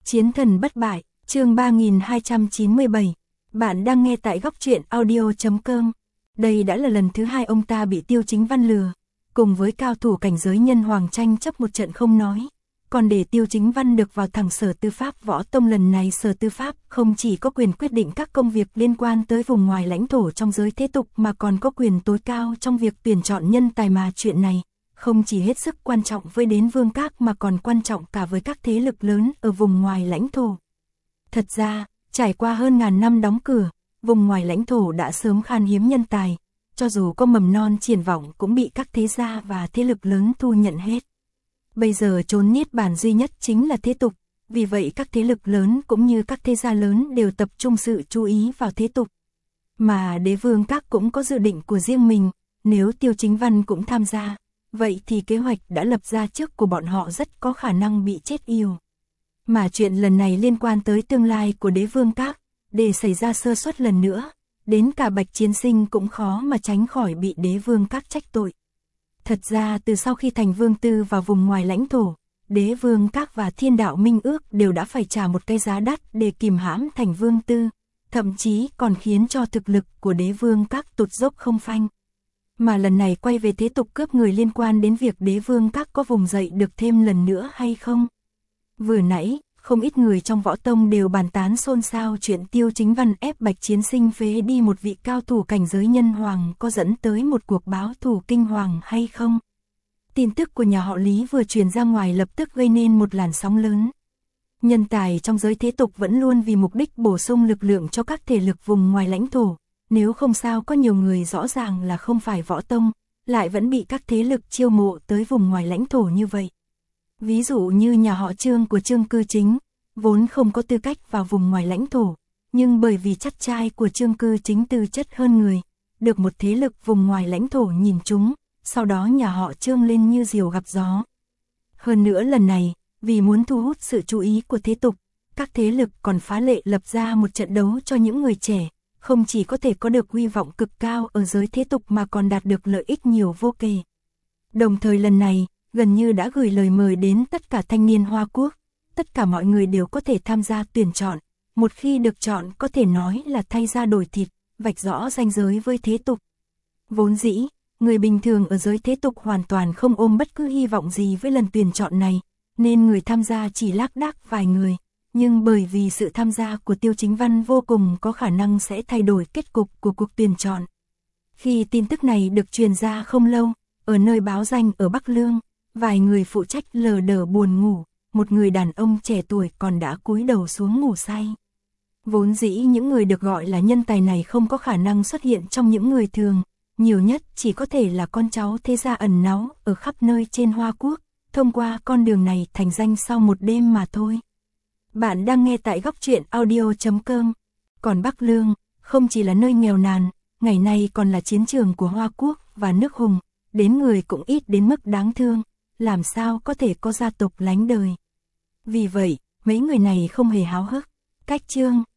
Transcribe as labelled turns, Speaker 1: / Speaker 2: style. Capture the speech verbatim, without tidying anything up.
Speaker 1: Chiến thần bất bại, chương ba nghìn hai trăm chín mươi bảy. Bạn đang nghe tại góc truyện audio chấm com. Đây đã là lần thứ hai ông ta bị Tiêu Chính Văn lừa, cùng với cao thủ cảnh giới nhân hoàng tranh chấp một trận không nói. Còn để Tiêu Chính Văn được vào thẳng Sở Tư pháp Võ Tông, lần này Sở Tư pháp không chỉ có quyền quyết định các công việc liên quan tới vùng ngoài lãnh thổ trong giới thế tục mà còn có quyền tối cao trong việc tuyển chọn nhân tài, mà chuyện này không chỉ hết sức quan trọng với Đế Vương Các mà còn quan trọng cả với các thế lực lớn ở vùng ngoài lãnh thổ. Thật ra, trải qua hơn ngàn năm đóng cửa, vùng ngoài lãnh thổ đã sớm khan hiếm nhân tài, cho dù có mầm non triển vọng cũng bị các thế gia và thế lực lớn thu nhận hết. Bây giờ chốn niết bàn duy nhất chính là thế tục, vì vậy các thế lực lớn cũng như các thế gia lớn đều tập trung sự chú ý vào thế tục. Mà Đế Vương Các cũng có dự định của riêng mình, nếu Tiêu Chính Văn cũng tham gia, vậy thì kế hoạch đã lập ra trước của bọn họ rất có khả năng bị chết yểu. Mà chuyện lần này liên quan tới tương lai của Đế Vương Các, để xảy ra sơ suất lần nữa, đến cả Bạch Chiến Sinh cũng khó mà tránh khỏi bị Đế Vương Các trách tội. Thật ra từ sau khi thành Vương Tư vào vùng ngoài lãnh thổ, Đế Vương Các và Thiên Đạo Minh Ước đều đã phải trả một cái giá đắt để kìm hãm thành Vương Tư, thậm chí còn khiến cho thực lực của Đế Vương Các tụt dốc không phanh. Mà lần này quay về thế tục cướp người liên quan đến việc Đế Vương Các có vùng dậy được thêm lần nữa hay không. Vừa nãy, không ít người trong Võ Tông đều bàn tán xôn xao chuyện Tiêu Chính Văn ép Bạch Chiến Sinh phế đi một vị cao thủ cảnh giới nhân hoàng có dẫn tới một cuộc báo thù kinh hoàng hay không. Tin tức của nhà họ Lý vừa truyền ra ngoài lập tức gây nên một làn sóng lớn. Nhân tài trong giới thế tục vẫn luôn vì mục đích bổ sung lực lượng cho các thể lực vùng ngoài lãnh thổ, nếu không sao có nhiều người rõ ràng là không phải Võ Tông, lại vẫn bị các thế lực chiêu mộ tới vùng ngoài lãnh thổ như vậy. Ví dụ như nhà họ Trương của Trương Cư Chính, vốn không có tư cách vào vùng ngoài lãnh thổ, nhưng bởi vì chắt trai của Trương Cư Chính tư chất hơn người, được một thế lực vùng ngoài lãnh thổ nhìn trúng, sau đó nhà họ Trương lên như diều gặp gió. Hơn nữa lần này, vì muốn thu hút sự chú ý của thế tục, các thế lực còn phá lệ lập ra một trận đấu cho những người trẻ, không chỉ có thể có được hy vọng cực cao ở giới thế tục mà còn đạt được lợi ích nhiều vô kể. Đồng thời lần này, gần như đã gửi lời mời đến tất cả thanh niên Hoa Quốc, tất cả mọi người đều có thể tham gia tuyển chọn, một khi được chọn có thể nói là thay da đổi thịt, vạch rõ ranh giới với thế tục. Vốn dĩ, người bình thường ở giới thế tục hoàn toàn không ôm bất cứ hy vọng gì với lần tuyển chọn này, nên người tham gia chỉ lác đác vài người, nhưng bởi vì sự tham gia của Tiêu Chính Văn vô cùng có khả năng sẽ thay đổi kết cục của cuộc tuyển chọn. Khi tin tức này được truyền ra không lâu, ở nơi báo danh ở Bắc Lương, vài người phụ trách lờ đờ buồn ngủ, một người đàn ông trẻ tuổi còn đã cúi đầu xuống ngủ say. Vốn dĩ những người được gọi là nhân tài này không có khả năng xuất hiện trong những người thường, nhiều nhất chỉ có thể là con cháu thế gia ẩn náu ở khắp nơi trên Hoa Quốc, thông qua con đường này thành danh sau một đêm mà thôi. Bạn đang nghe tại góc truyện audio chấm com. Còn Bắc Lương, không chỉ là nơi nghèo nàn, ngày nay còn là chiến trường của Hoa Quốc và nước Hùng, đến người cũng ít đến mức đáng thương, làm sao có thể có gia tộc lánh đời. Vì vậy, mấy người này không hề háo hức. Cách chương